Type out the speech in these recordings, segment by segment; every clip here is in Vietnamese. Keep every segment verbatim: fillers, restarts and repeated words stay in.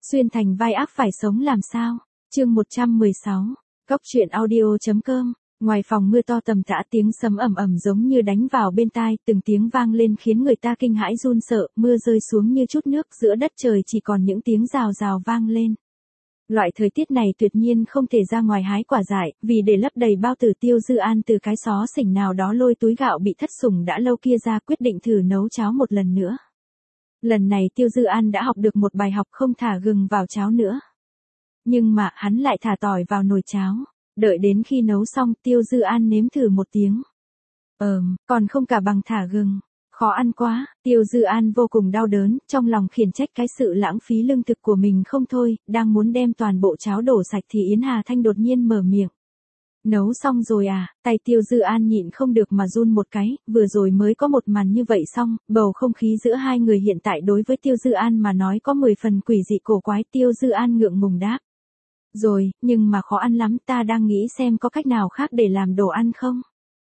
Xuyên thành vai ác phải sống làm sao? Chương một trăm mười sáu. Cóc truyện audio.com. Ngoài phòng mưa to tầm tã, tiếng sấm ầm ầm giống như đánh vào bên tai, từng tiếng vang lên khiến người ta kinh hãi run sợ, mưa rơi xuống như chút nước, giữa đất trời chỉ còn những tiếng rào rào vang lên. Loại thời tiết này tuyệt nhiên không thể ra ngoài hái quả dại, vì để lấp đầy bao tử, Tiêu Dư An từ cái xó xỉnh nào đó lôi túi gạo bị thất sủng đã lâu kia ra, quyết định thử nấu cháo một lần nữa. Lần này Tiêu Dư An đã học được một bài học, không thả gừng vào cháo nữa. Nhưng mà hắn lại thả tỏi vào nồi cháo. Đợi đến khi nấu xong, Tiêu Dư An nếm thử một tiếng. Ờm, còn không cả bằng thả gừng. Khó ăn quá. Tiêu Dư An vô cùng đau đớn, trong lòng khiển trách cái sự lãng phí lương thực của mình không thôi, đang muốn đem toàn bộ cháo đổ sạch thì Yến Hà Thanh đột nhiên mở miệng. Nấu xong rồi à? Tay Tiêu Dư An nhịn không được mà run một cái, vừa rồi mới có một màn như vậy xong, bầu không khí giữa hai người hiện tại đối với Tiêu Dư An mà nói có mười phần quỷ dị cổ quái. Tiêu Dư An ngượng ngùng đáp. Rồi, nhưng mà khó ăn lắm, ta đang nghĩ xem có cách nào khác để làm đồ ăn không?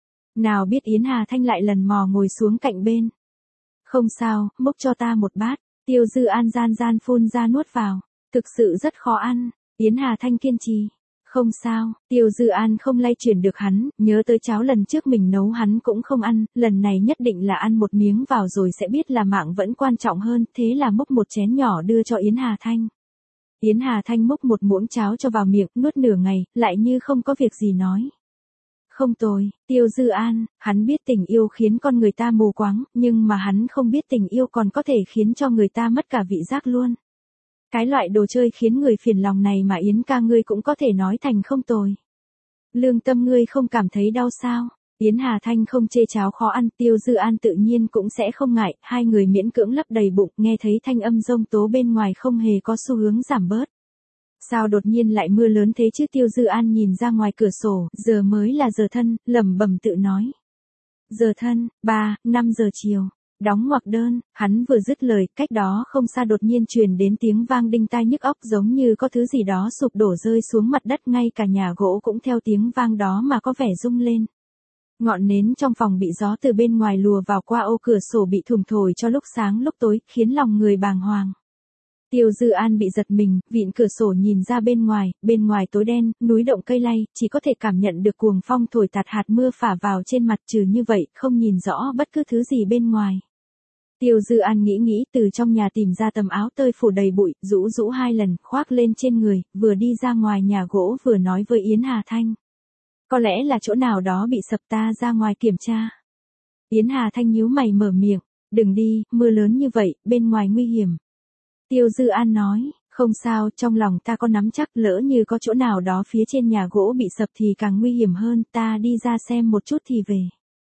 Nào biết Yến Hà Thanh lại lần mò ngồi xuống cạnh bên. Không sao, múc cho ta một bát. Tiêu Dư An gian gian phun ra nuốt vào. Thực sự rất khó ăn. Yến Hà Thanh kiên trì. Không sao, Tiêu Dư An không lay chuyển được hắn, nhớ tới cháo lần trước mình nấu hắn cũng không ăn, lần này nhất định là ăn một miếng vào rồi sẽ biết là mạng vẫn quan trọng hơn, thế là múc một chén nhỏ đưa cho Yến Hà Thanh. Yến Hà Thanh múc một muỗng cháo cho vào miệng, nuốt nửa ngày, lại như không có việc gì nói. Không tồi, Tiêu Dư An, hắn biết tình yêu khiến con người ta mù quáng, nhưng mà hắn không biết tình yêu còn có thể khiến cho người ta mất cả vị giác luôn. Cái loại đồ chơi khiến người phiền lòng này mà Yến ca ngươi cũng có thể nói thành không tồi. Lương tâm ngươi không cảm thấy đau sao? Yến Hà Thanh không chê cháo khó ăn, Tiêu Dư An tự nhiên cũng sẽ không ngại, hai người miễn cưỡng lấp đầy bụng, nghe thấy thanh âm rông tố bên ngoài không hề có xu hướng giảm bớt. Sao đột nhiên lại mưa lớn thế chứ? Tiêu Dư An nhìn ra ngoài cửa sổ, giờ mới là giờ thân, lẩm bẩm tự nói. Giờ thân, ba, năm giờ chiều. Đóng ngoặc đơn, hắn vừa dứt lời, cách đó không xa đột nhiên truyền đến tiếng vang đinh tai nhức óc, giống như có thứ gì đó sụp đổ rơi xuống mặt đất, ngay cả nhà gỗ cũng theo tiếng vang đó mà có vẻ rung lên. Ngọn nến trong phòng bị gió từ bên ngoài lùa vào qua ô cửa sổ bị thủng thổi cho lúc sáng lúc tối, khiến lòng người bàng hoàng. Tiêu Dư An bị giật mình, vịn cửa sổ nhìn ra bên ngoài, bên ngoài tối đen, núi động cây lay, chỉ có thể cảm nhận được cuồng phong thổi tạt hạt mưa phả vào trên mặt, trừ như vậy, không nhìn rõ bất cứ thứ gì bên ngoài. Tiêu Dư An nghĩ nghĩ, từ trong nhà tìm ra tấm áo tơi phủ đầy bụi, rũ rũ hai lần, khoác lên trên người, vừa đi ra ngoài nhà gỗ vừa nói với Yến Hà Thanh. Có lẽ là chỗ nào đó bị sập, ta ra ngoài kiểm tra. Yến Hà Thanh nhíu mày mở miệng, đừng đi, mưa lớn như vậy, bên ngoài nguy hiểm. Tiêu Dư An nói, không sao, trong lòng ta có nắm chắc, lỡ như có chỗ nào đó phía trên nhà gỗ bị sập thì càng nguy hiểm hơn, ta đi ra xem một chút thì về.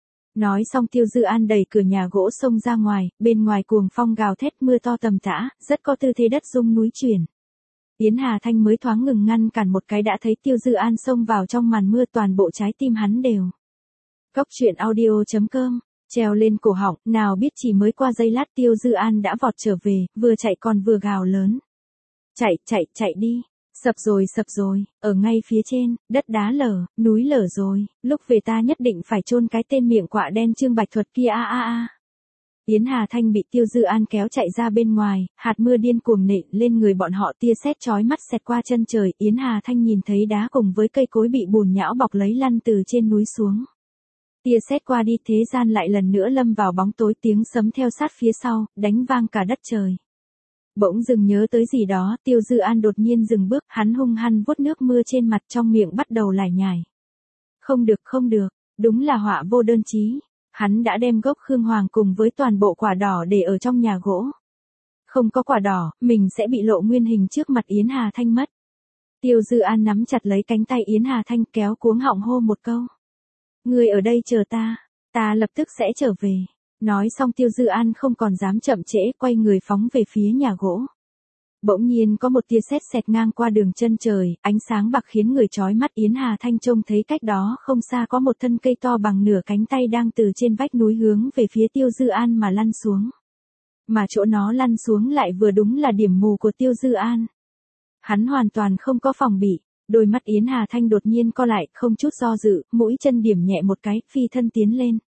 Nói xong Tiêu Dư An đẩy cửa nhà gỗ xông ra ngoài, bên ngoài cuồng phong gào thét, mưa to tầm tã, rất có tư thế đất rung núi chuyển. Yến Hà Thanh mới thoáng ngừng ngăn cản một cái đã thấy Tiêu Dư An xông vào trong màn mưa, toàn bộ trái tim hắn đều. Cóc truyện audio.com, treo lên cổ họng, nào biết chỉ mới qua giây lát Tiêu Dư An đã vọt trở về, vừa chạy còn vừa gào lớn. Chạy, chạy, chạy đi. Sập rồi, sập rồi, ở ngay phía trên, đất đá lở, núi lở rồi, lúc về ta nhất định phải chôn cái tên miệng quạ đen Trương Bạch Thuật kia a a a. Yến Hà Thanh bị Tiêu Dư An kéo chạy ra bên ngoài, hạt mưa điên cuồng nện lên người bọn họ, tia sét chói mắt xẹt qua chân trời, Yến Hà Thanh nhìn thấy đá cùng với cây cối bị bùn nhão bọc lấy lăn từ trên núi xuống. Tia sét qua đi, thế gian lại lần nữa lâm vào bóng tối, tiếng sấm theo sát phía sau, đánh vang cả đất trời. Bỗng dừng nhớ tới gì đó, Tiêu Dư An đột nhiên dừng bước, hắn hung hăng vuốt nước mưa trên mặt, trong miệng bắt đầu lải nhải. Không được, không được, đúng là họa vô đơn chí. Hắn đã đem gốc khương hoàng cùng với toàn bộ quả đỏ để ở trong nhà gỗ. Không có quả đỏ, mình sẽ bị lộ nguyên hình trước mặt Yến Hà Thanh mất. Tiêu Dư An nắm chặt lấy cánh tay Yến Hà Thanh, kéo cuống họng hô một câu. Người ở đây chờ ta, ta lập tức sẽ trở về. Nói xong Tiêu Dư An không còn dám chậm trễ, quay người phóng về phía nhà gỗ. Bỗng nhiên có một tia sét xẹt ngang qua đường chân trời, ánh sáng bạc khiến người chói mắt. Yến Hà Thanh trông thấy cách đó không xa có một thân cây to bằng nửa cánh tay đang từ trên vách núi hướng về phía Tiêu Dư An mà lăn xuống. Mà chỗ nó lăn xuống lại vừa đúng là điểm mù của Tiêu Dư An. Hắn hoàn toàn không có phòng bị, đôi mắt Yến Hà Thanh đột nhiên co lại, không chút do dự, mũi chân điểm nhẹ một cái, phi thân tiến lên.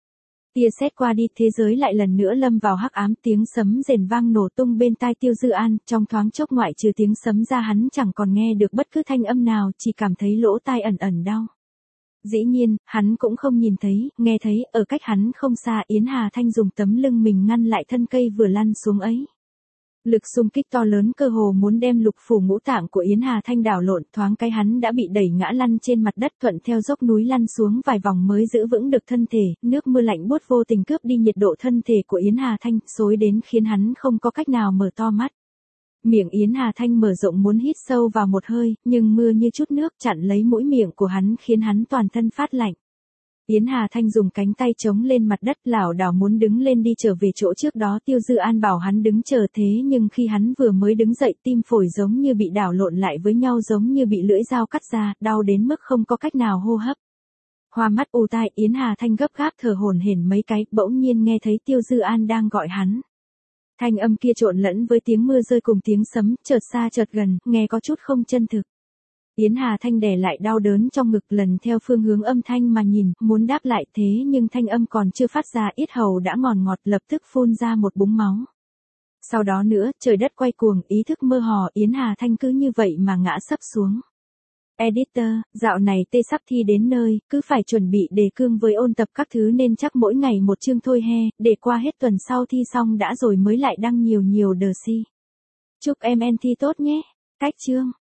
Tia sét qua đi, thế giới lại lần nữa lâm vào hắc ám, tiếng sấm rền vang nổ tung bên tai Tiêu Dư An, trong thoáng chốc ngoại trừ tiếng sấm ra hắn chẳng còn nghe được bất cứ thanh âm nào, chỉ cảm thấy lỗ tai ẩn ẩn đau. Dĩ nhiên, hắn cũng không nhìn thấy, nghe thấy, ở cách hắn không xa Yến Hà Thanh dùng tấm lưng mình ngăn lại thân cây vừa lăn xuống ấy. Lực xung kích to lớn cơ hồ muốn đem lục phủ ngũ tạng của Yến Hà Thanh đảo lộn, thoáng cái hắn đã bị đẩy ngã lăn trên mặt đất, thuận theo dốc núi lăn xuống vài vòng mới giữ vững được thân thể, nước mưa lạnh buốt vô tình cướp đi nhiệt độ thân thể của Yến Hà Thanh, xối đến khiến hắn không có cách nào mở to mắt. Miệng Yến Hà Thanh mở rộng muốn hít sâu vào một hơi, nhưng mưa như chút nước chặn lấy mũi miệng của hắn khiến hắn toàn thân phát lạnh. Yến Hà Thanh dùng cánh tay chống lên mặt đất lảo đảo muốn đứng lên đi trở về chỗ trước đó Tiêu Dư An bảo hắn đứng chờ, thế nhưng khi hắn vừa mới đứng dậy tim phổi giống như bị đảo lộn lại với nhau, giống như bị lưỡi dao cắt ra, đau đến mức không có cách nào hô hấp. Hoa mắt ù tai, Yến Hà Thanh gấp gáp thở hổn hển mấy cái, bỗng nhiên nghe thấy Tiêu Dư An đang gọi hắn. Thanh âm kia trộn lẫn với tiếng mưa rơi cùng tiếng sấm, chợt xa chợt gần, nghe có chút không chân thực. Yến Hà Thanh đè lại đau đớn trong ngực, lần theo phương hướng âm thanh mà nhìn, muốn đáp lại, thế nhưng thanh âm còn chưa phát ra, yết hầu đã ngòn ngọt, lập tức phun ra một búng máu. Sau đó nữa, trời đất quay cuồng, ý thức mơ hồ, Yến Hà Thanh cứ như vậy mà ngã sấp xuống. Editor, dạo này tê sắp thi đến nơi, cứ phải chuẩn bị đề cương với ôn tập các thứ nên chắc mỗi ngày một chương thôi he, để qua hết tuần sau thi xong đã rồi mới lại đăng nhiều nhiều đờ si. Chúc em en thi tốt nhé. Cách chương.